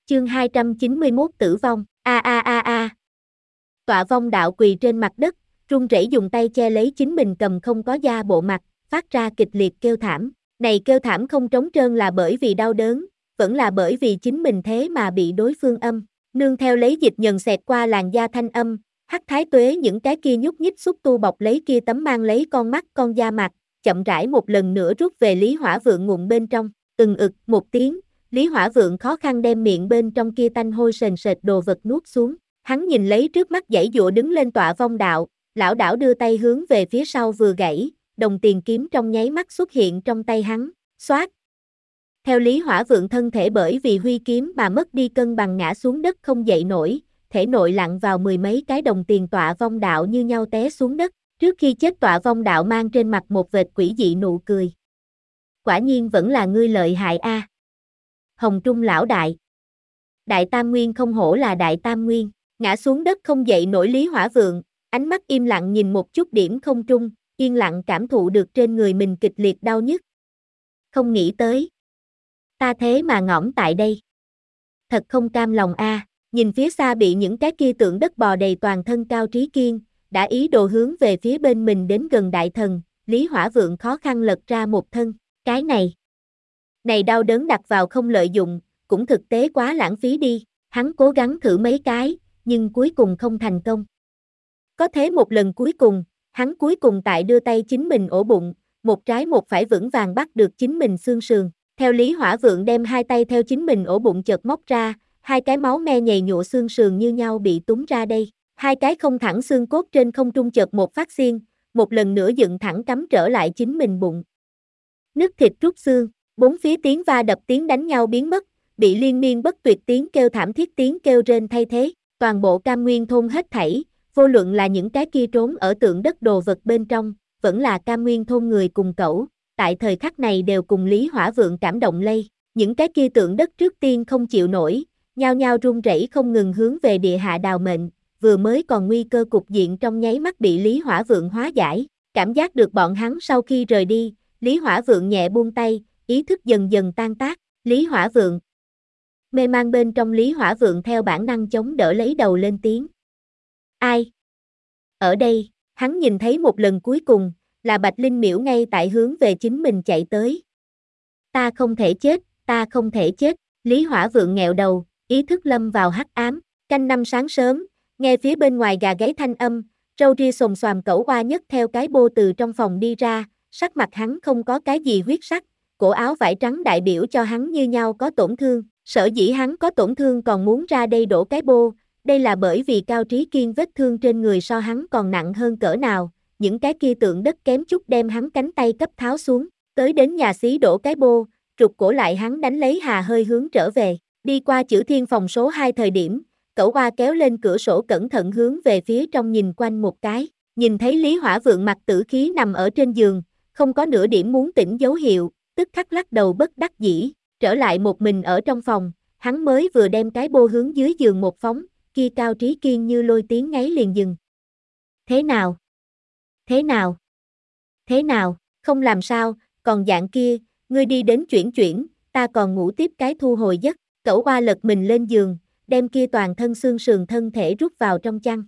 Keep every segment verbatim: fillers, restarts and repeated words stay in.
Chương hai trăm chín mươi mốt tử vong, a a a a. Tọa vong đạo quỳ trên mặt đất, run rẩy dùng tay che lấy chính mình cầm không có da bộ mặt, phát ra kịch liệt kêu thảm. Này kêu thảm không trống trơn là bởi vì đau đớn, vẫn là bởi vì chính mình thế mà bị đối phương âm. Nương theo lấy dịch nhần xẹt qua làn da thanh âm, hắc thái tuế những cái kia nhúc nhích xúc tu bọc lấy kia tấm mang lấy con mắt con da mặt, chậm rãi một lần nữa rút về Lý Hỏa Vượng ngụm bên trong, từng ực một tiếng. Lý Hỏa Vượng khó khăn đem miệng bên trong kia tanh hôi sền sệt đồ vật nuốt xuống, hắn nhìn lấy trước mắt giãy giụa đứng lên tọa vong đạo, lảo đảo đưa tay hướng về phía sau vừa gãy, đồng tiền kiếm trong nháy mắt xuất hiện trong tay hắn, xoát. Theo Lý Hỏa Vượng thân thể bởi vì huy kiếm mà mất đi cân bằng ngã xuống đất không dậy nổi, thể nội lặn vào mười mấy cái đồng tiền tọa vong đạo như nhau té xuống đất, trước khi chết tọa vong đạo mang trên mặt một vệt quỷ dị nụ cười. Quả nhiên vẫn là ngươi lợi hại a. À. Hồng Trung lão đại. Đại Tam Nguyên không hổ là Đại Tam Nguyên, ngã xuống đất không dậy nổi Lý Hỏa Vượng, ánh mắt im lặng nhìn một chút điểm không trung, yên lặng cảm thụ được trên người mình kịch liệt đau nhức. Không nghĩ tới. Ta thế mà ngõm tại đây. Thật không cam lòng a. À. Nhìn phía xa bị những cái kia tượng đất bò đầy toàn thân Cao Trí Kiên, đã ý đồ hướng về phía bên mình đến gần đại thần, Lý Hỏa Vượng khó khăn lật ra một thân, cái này. Này đau đớn đặt vào không lợi dụng, cũng thực tế quá lãng phí đi, hắn cố gắng thử mấy cái, nhưng cuối cùng không thành công. Có thế một lần cuối cùng, hắn cuối cùng tại đưa tay chính mình ổ bụng, một trái một phải vững vàng bắt được chính mình xương sườn, theo Lý Hỏa Vượng đem hai tay theo chính mình ổ bụng chợt móc ra, hai cái máu me nhầy nhụa xương sườn như nhau bị túm ra đây, hai cái không thẳng xương cốt trên không trung chợt một phát xiên, một lần nữa dựng thẳng cắm trở lại chính mình bụng. Nứt thịt rút xương. Bốn phía tiếng va đập tiếng đánh nhau biến mất, bị liên miên bất tuyệt tiếng kêu thảm thiết tiếng kêu rên thay thế, toàn bộ Cam Nguyên thôn hết thảy, vô luận là những cái kia trốn ở tượng đất đồ vật bên trong, vẫn là Cam Nguyên thôn người cùng cẩu, tại thời khắc này đều cùng Lý Hỏa Vượng cảm động lây, những cái kia tượng đất trước tiên không chịu nổi, nhao nhao run rẩy không ngừng hướng về địa hạ đào mệnh, vừa mới còn nguy cơ cục diện trong nháy mắt bị Lý Hỏa Vượng hóa giải, cảm giác được bọn hắn sau khi rời đi, Lý Hỏa Vượng nhẹ buông tay, ý thức dần dần tan tác, Lý Hỏa Vượng. Mê man bên trong Lý Hỏa Vượng theo bản năng chống đỡ lấy đầu lên tiếng. Ai? Ở đây, hắn nhìn thấy một lần cuối cùng, là Bạch Linh Miễu ngay tại hướng về chính mình chạy tới. Ta không thể chết, ta không thể chết, Lý Hỏa Vượng nghẹo đầu, ý thức lâm vào hắc ám, canh năm sáng sớm, nghe phía bên ngoài gà gáy thanh âm, râu ria xồm xoàm cẩu oa nhất theo cái bô từ trong phòng đi ra, sắc mặt hắn không có cái gì huyết sắc. Cổ áo vải trắng đại biểu cho hắn như nhau có tổn thương, sở dĩ hắn có tổn thương còn muốn ra đây đổ cái bô, đây là bởi vì Cao Trí Kiên vết thương trên người so hắn còn nặng hơn cỡ nào, những cái kia tượng đất kém chút đem hắn cánh tay cấp tháo xuống, tới đến nhà xí đổ cái bô, trục cổ lại hắn đánh lấy hà hơi hướng trở về, đi qua chữ thiên phòng số hai thời điểm, cẩu hoa kéo lên cửa sổ cẩn thận hướng về phía trong nhìn quanh một cái, nhìn thấy Lý Hỏa Vượng mặt tử khí nằm ở trên giường, không có nửa điểm muốn tỉnh dấu hiệu. Tức khắc lắc đầu bất đắc dĩ, trở lại một mình ở trong phòng, hắn mới vừa đem cái bô hướng dưới giường một phóng, kia Cao Trí Kiên như lôi tiếng ngáy liền dừng. Thế nào? Thế nào? Thế nào? Không làm sao, còn dạng kia, ngươi đi đến chuyển chuyển, ta còn ngủ tiếp cái thu hồi giấc, cẩu oa lật mình lên giường, đem kia toàn thân xương sườn thân thể rút vào trong chăn.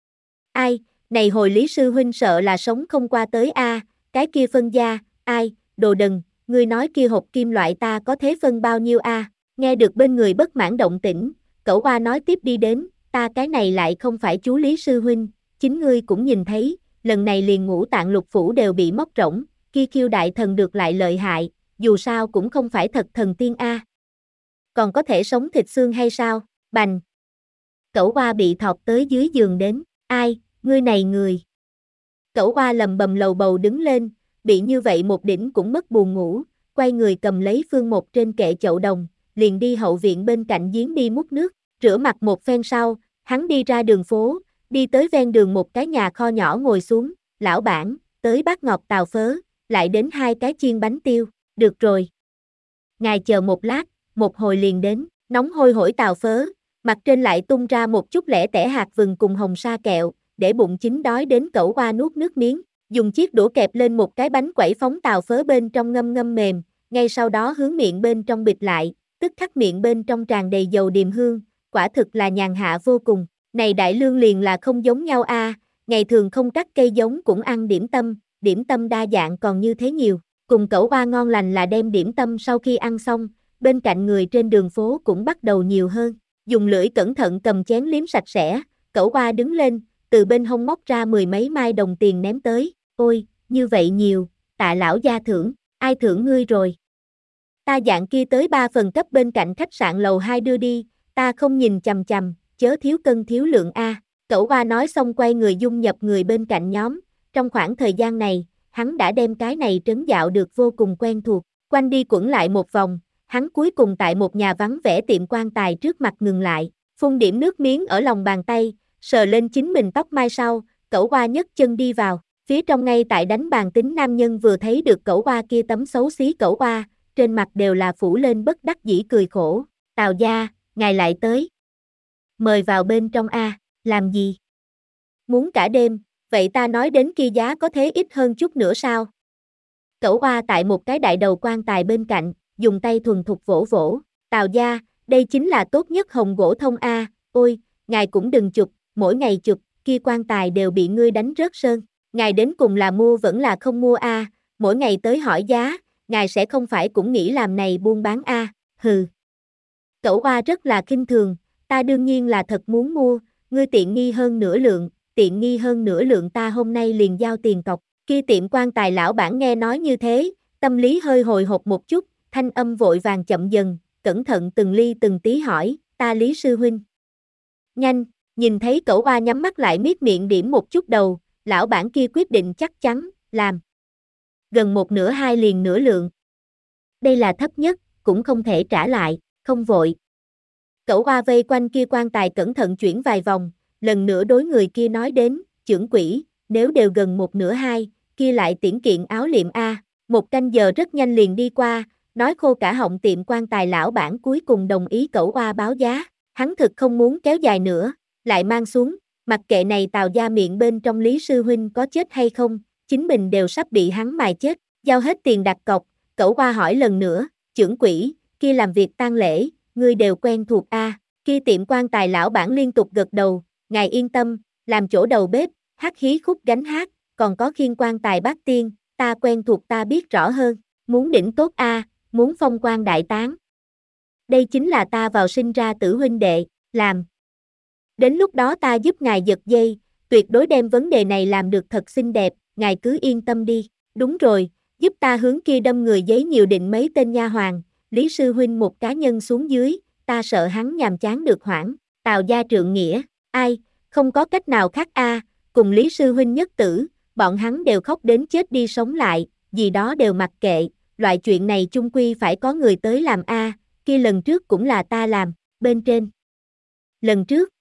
Ai, này hồi Lý sư huynh sợ là sống không qua tới a, à, cái kia phân gia, ai, đồ đần. Ngươi nói kia hộp kim loại ta có thế phân bao nhiêu a? À? Nghe được bên người bất mãn động tĩnh, cẩu oa nói tiếp đi đến, ta cái này lại không phải chú Lý sư huynh, chính ngươi cũng nhìn thấy, lần này liền ngũ tạng lục phủ đều bị móc rỗng, kia kiêu đại thần được lại lợi hại, dù sao cũng không phải thật thần tiên a. À. Còn có thể sống thịt xương hay sao? Bành. Cẩu oa bị thọt tới dưới giường đến, ai, ngươi này người. Cẩu oa lầm bầm lầu bầu đứng lên. Bị như vậy một đỉnh cũng mất buồn ngủ, quay người cầm lấy phương một trên kệ chậu đồng, liền đi hậu viện bên cạnh giếng đi múc nước, rửa mặt một phen sau, hắn đi ra đường phố, đi tới ven đường một cái nhà kho nhỏ ngồi xuống, lão bản, tới bát ngọt tàu phớ, lại đến hai cái chiên bánh tiêu, được rồi. Ngài chờ một lát, một hồi liền đến, nóng hôi hổi tàu phớ, mặt trên lại tung ra một chút lẻ tẻ hạt vừng cùng hồng sa kẹo, để bụng chính đói đến cẩu oa nuốt nước miếng. Dùng chiếc đũa kẹp lên một cái bánh quẩy phóng tàu phớ bên trong ngâm ngâm mềm, ngay sau đó hướng miệng bên trong bịt lại, tức khắc miệng bên trong tràn đầy dầu điềm hương, quả thực là nhàn hạ vô cùng. Này đại lương liền là không giống nhau a, à, ngày thường không cắt cây giống cũng ăn điểm tâm, điểm tâm đa dạng còn như thế nhiều. Cùng cẩu ba ngon lành là đem điểm tâm sau khi ăn xong, bên cạnh người trên đường phố cũng bắt đầu nhiều hơn. Dùng lưỡi cẩn thận cầm chén liếm sạch sẽ, cẩu ba đứng lên, từ bên hông móc ra mười mấy mai đồng tiền ném tới. Ôi, như vậy nhiều, tạ lão gia thưởng, ai thưởng ngươi rồi? Ta dạng kia tới ba phần cấp bên cạnh khách sạn lầu hai đưa đi, ta không nhìn chằm chằm, chớ thiếu cân thiếu lượng a. Cẩu ba nói xong quay người dung nhập người bên cạnh nhóm, trong khoảng thời gian này, hắn đã đem cái này trấn dạo được vô cùng quen thuộc, quanh đi quẩn lại một vòng, hắn cuối cùng tại một nhà vắng vẻ tiệm quan tài trước mặt ngừng lại, phun điểm nước miếng ở lòng bàn tay, sờ lên chính mình tóc mai sau, cẩu ba nhấc chân đi vào, phía trong ngay tại đánh bàn tính nam nhân vừa thấy được cẩu ba kia tấm xấu xí cẩu ba, trên mặt đều là phủ lên bất đắc dĩ cười khổ, Tào gia, ngài lại tới. Mời vào bên trong a, làm gì? Muốn cả đêm, vậy ta nói đến kia giá có thế ít hơn chút nữa sao? Cẩu ba tại một cái đại đầu quan tài bên cạnh, dùng tay thuần thục vỗ vỗ, Tào gia, đây chính là tốt nhất hồng gỗ thông a, ôi, ngài cũng đừng chụp, mỗi ngày chụp, kia quan tài đều bị ngươi đánh rớt sơn, ngài đến cùng là mua vẫn là không mua a, mỗi ngày tới hỏi giá, ngài sẽ không phải cũng nghĩ làm này buôn bán a, hừ. Cẩu ba rất là khinh thường, ta đương nhiên là thật muốn mua, ngươi tiện nghi hơn nửa lượng, tiện nghi hơn nửa lượng ta hôm nay liền giao tiền cọc, kia tiệm quan tài lão bản nghe nói như thế, tâm lý hơi hồi hộp một chút, thanh âm vội vàng chậm dần, cẩn thận từng ly từng tí hỏi, ta Lý sư huynh. Nhanh, nhìn thấy cẩu ba nhắm mắt lại miết miệng điểm một chút đầu, lão bản kia quyết định chắc chắn, làm. Gần một nửa hai liền nửa lượng. Đây là thấp nhất, cũng không thể trả lại, không vội. Cẩu ba vây quanh kia quan tài cẩn thận chuyển vài vòng, lần nữa đối người kia nói đến, chưởng quỷ, nếu đều gần một nửa hai, kia lại tiễn kiện áo liệm a. Một canh giờ rất nhanh liền đi qua, nói khô cả họng tiệm quan tài lão bản cuối cùng đồng ý cẩu ba báo giá, hắn thực không muốn kéo dài nữa, lại mang xuống, mặc kệ này Tào gia miệng bên trong Lý sư huynh có chết hay không, chính mình đều sắp bị hắn mài chết, giao hết tiền đặt cọc, cẩu ba hỏi lần nữa, chưởng quỷ, kia làm việc tang lễ, ngươi đều quen thuộc a. À. Kia tiệm quan tài lão bản liên tục gật đầu, ngài yên tâm, làm chỗ đầu bếp, hát hí khúc gánh hát, còn có khiên quan tài bát tiên, ta quen thuộc ta biết rõ hơn, muốn đỉnh tốt a, à, muốn phong quan đại tán. Đây chính là ta vào sinh ra tử huynh đệ, làm. Đến lúc đó ta giúp ngài giật dây, tuyệt đối đem vấn đề này làm được thật xinh đẹp, ngài cứ yên tâm đi. Đúng rồi, giúp ta hướng kia đâm người giấy nhiều định mấy tên nha hoàn, Lý sư huynh một cá nhân xuống dưới, ta sợ hắn nhàm chán được hoảng. Tào gia trượng nghĩa, ai, không có cách nào khác a, à, cùng Lý sư huynh nhất tử, bọn hắn đều khóc đến chết đi sống lại, gì đó đều mặc kệ, loại chuyện này chung quy phải có người tới làm a, à, kia lần trước cũng là ta làm, bên trên. Lần trước,